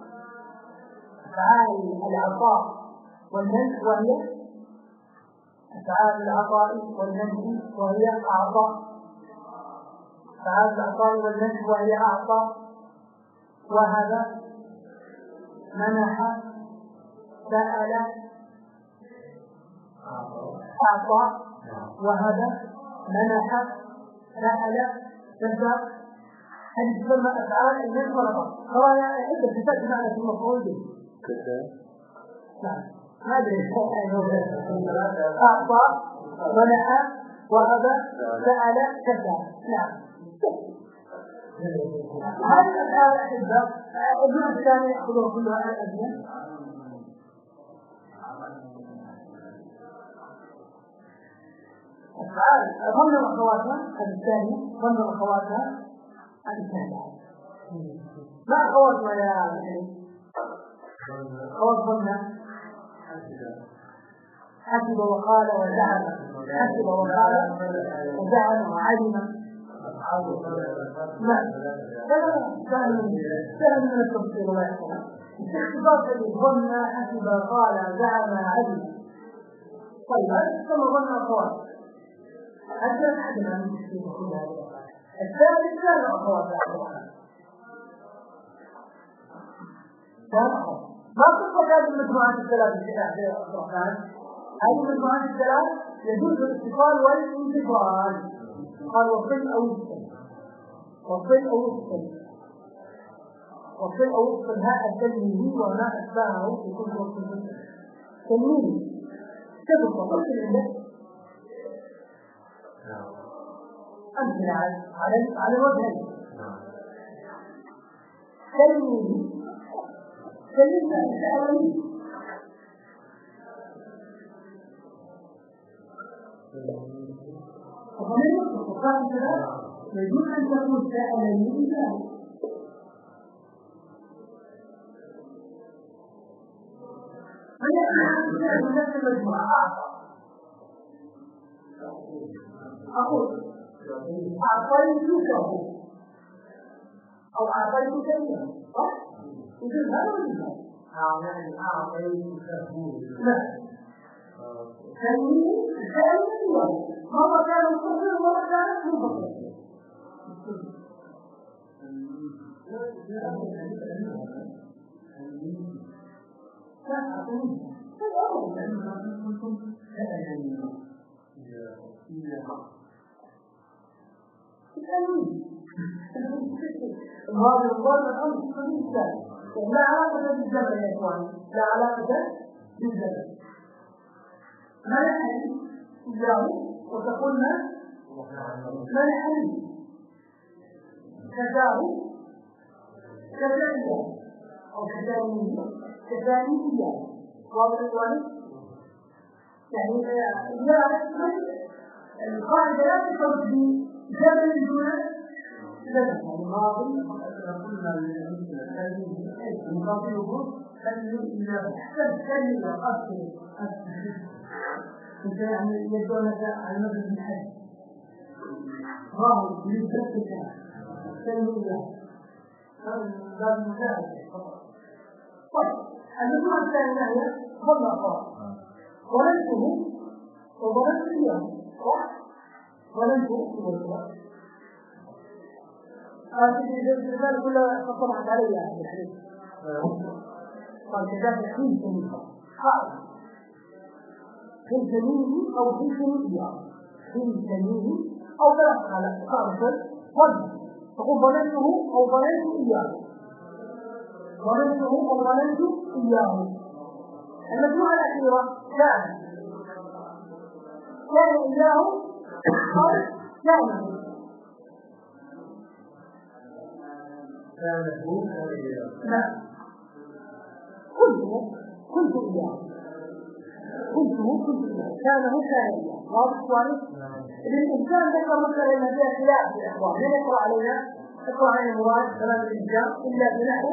أفعال العطاء والمنع وهي أفعال العطاء والمنع وهي أعطاء، أفعال العطاء والمنع وهي أعطاء، وهذا منح سأل أعطى، وهذا منح سأل كذا. هذه تسمى أفعال المنع والعطاء. طبعا عدة صفات بمعنى المفعول به. نعم هذا أعطى منح وهذا سأل كذا. نعم هذه الأفعال أحبة ابن الثاني يأخذها كلها على الأدنى. أفعال ضمن أخواتها الثاني ضمن أخواتها الثانية. ما أخواتها يا أخوات ضمن حسب وقال وزعم، حسب وقال وزعم وعلم. لا سهل من التفصيل ولا يحصل. الاختبار ظن حسب قال زعم علم. طيب هذا كما ظن أخوات هذا أحد من المشكلة كلها. الثالث كان أخوات ما تبقى هذه المجموعات الثلاث في الرحمن. هذه المجموعات الثلاث يجوز الاتصال والانتقال. قال وصل أو يفصل، وصل أو يفصل، وصل أو يفصل. ها التلميذ وما أتباعه في كل وقت. تلميذ تبقى وصل عنده أمثلة على وجهين. تلميذ كلمة الأولين ومن الصفات الثلاث يجوز أن تكون سائلا لله. فلأن نفس المجموعة أقول أعطيتك أو أعطيتك إياه يجوز هذا ولا لا؟ أعطيتك لا ثانيا مرة كان مفصل ومرة كانت منفصل. هذا الضرب الأمر بالإسلام لا علاقة بالجبل يا إخواني، لا علاقة بالجبل. منحني إياه وتقولنا منحني كذاه كذانية أو كذانية كذانية. واضح إخواني؟ يعني القاعدة لا تشرط بجبل دون جبل. الماضي قلنا المقابله إذا احتاج كلمة أصل يعني يدونك على مدى الحج ظاهر بلدتك تنمية هذا المساعدة. طيب المجموعة الثانية هي ظن أخوات ظننته وظننت إياه ظننته وظننته هذه الرسالة كلها تطرحت عليها في الحديث. قال كذلك حين تنمية حين تنميه أو حين تنميه حين تنميه أو ثلاث حالات تعرفت ظن تقول ظننته أو ظننت إياه ظننته أو ظننت إياه. المجموعة الأخيرة كان إياه قال كانت لا كنت إياه كنت إياه كانه كان إياه. واضح سؤالي؟ الإنسان ذكر مثلا أن فيها خلاف في الأخبار. من يقرأ علينا مراد كلام الإنسان إلا بنحو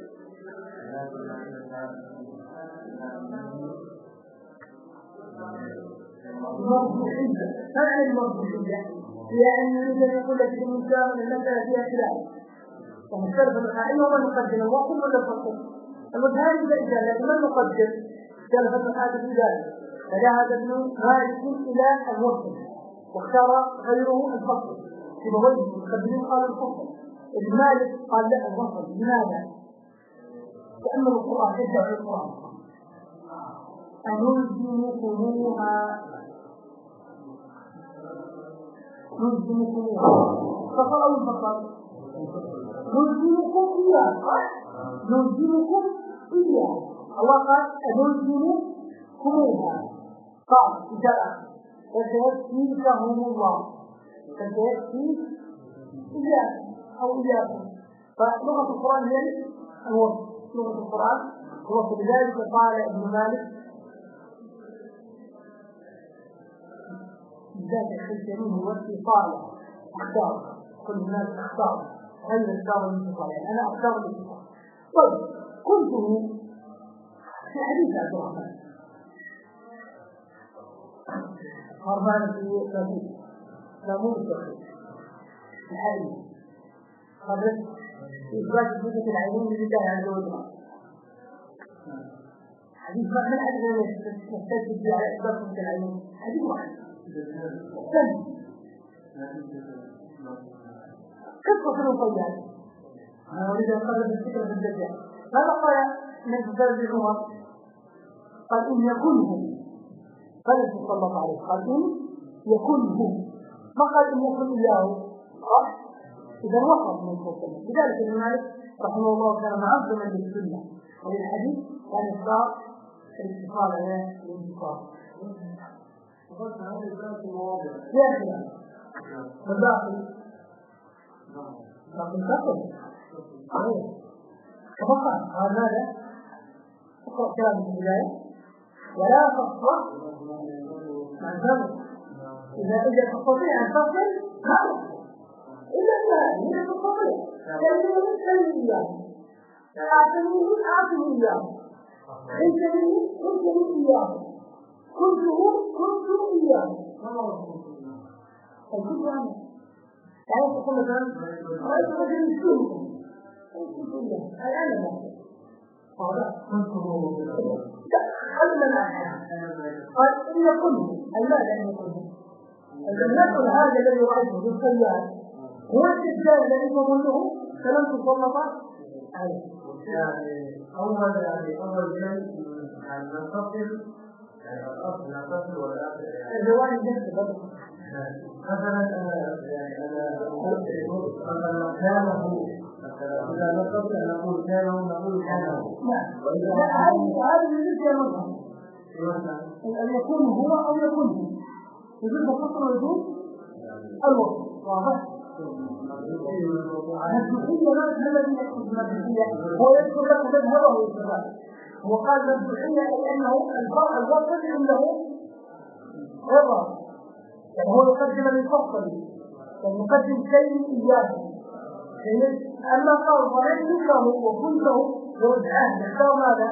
مرجوحية. فعل المرجوحية هي أن يريد أن يقول لك الإنسان أن المسألة فيها خلاف ومختلف المحايل ومن يقدم الواقع ولا الفصل. المذهب بالإجابة لكن من يقدم اختلف المحايل في ذلك. فذهب ابن مالك إلى الوصل واختار غيره الفصل. في بوجه المقدمين قال الفصل. ابن مالك قال لا الوصل. لماذا؟ لأن القرآن يدعي القرآن أنلزمكموها فقالوا الفصل نلزمكم إياه نلزمكم إياه. الله قال أنلزمكموها قال إجابة فسيكفيكهم الله فسيكفي إياه أو إياكم. فلغة القرآن هي الوصف، لغة القرآن الوصف. لذلك قال ابن مالك ذات الحسنين والاتصال اختار، كل الناس اختار غير اختار الاتصال، يعني أنا اختار الاتصال. طيب قلت في حديث عبد الرحمن هرمان في ناموس الحديث قبل إثبات صفة العينين لله عز وجل. حديث ما الحديث الذي نستدل به على إثبات صفة العينين؟ حديث واحد قصة المطيات. أنا أريد أن أقرب الفكرة في الدجال. ماذا قال النبي صلى الله عليه وسلم؟ قال إن يكنه فلا تسلط عليه، قال إن يكنه، ما قال إن يكن إياه. إذا وقف من الفصل. لذلك ابن مالك رحمه الله كان معظما للسنة وللحديث، كان يختار الاتصال على الانتصار. يا أخي والباقي تقل فقط قال ماذا؟ اقرأ كلام في البداية ولا تصلح عن ذلك. إذا تستطيع أن تصل إلا ما هي تستطيع كلمة إياه أعطني إياه أنت مني إياه كنت إياه فكنت عنه يعني تقول مثلا رأيت رجل يسلمكم كنت إياه الآن لا هذا قبل الأحيان قال إن كله الماذا أن يكونه الجنة هذا الذي رأيته بالسيارة هو الدجال الذي تظنه فلم تسلط عليه. يعني أول شيء أن نتصل الأصل نتصل والآخر الجوانب نفس بدر مثلا يعني أنا كانه إذا نتصل نقول كانه نقول كانه. لا هذا الذي يمنع أن يكون هو أو يكون هو يجب الفصل ويجوز الوصف. واضح؟ المسيحية ما الذي يقصد المسيحية هو يذكر لك مذهبه الشباب. هو قال المسيحية لأنه الوصف عنده رضا، يعني هو يقدم المفصل، يعني يقدم شيء إياه. أما قال ظننت له وكنته يرجعه يختار ماذا؟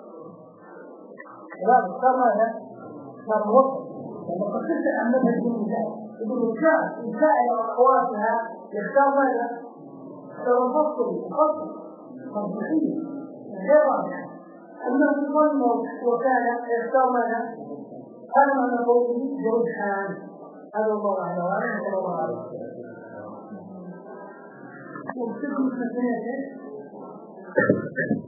يختار ماذا؟ يختار الوصف. لما قصدت أن نبهر بالمثال يقول إن شاء أخواتها يختار ماذا؟ يختار الفصل مرجعية غير راجعة. أما في ظن وكان يختار ماذا؟ هذا ما نقول برجحان. هذا الله أعلم وصلى الله عليه وسلم. وبسبب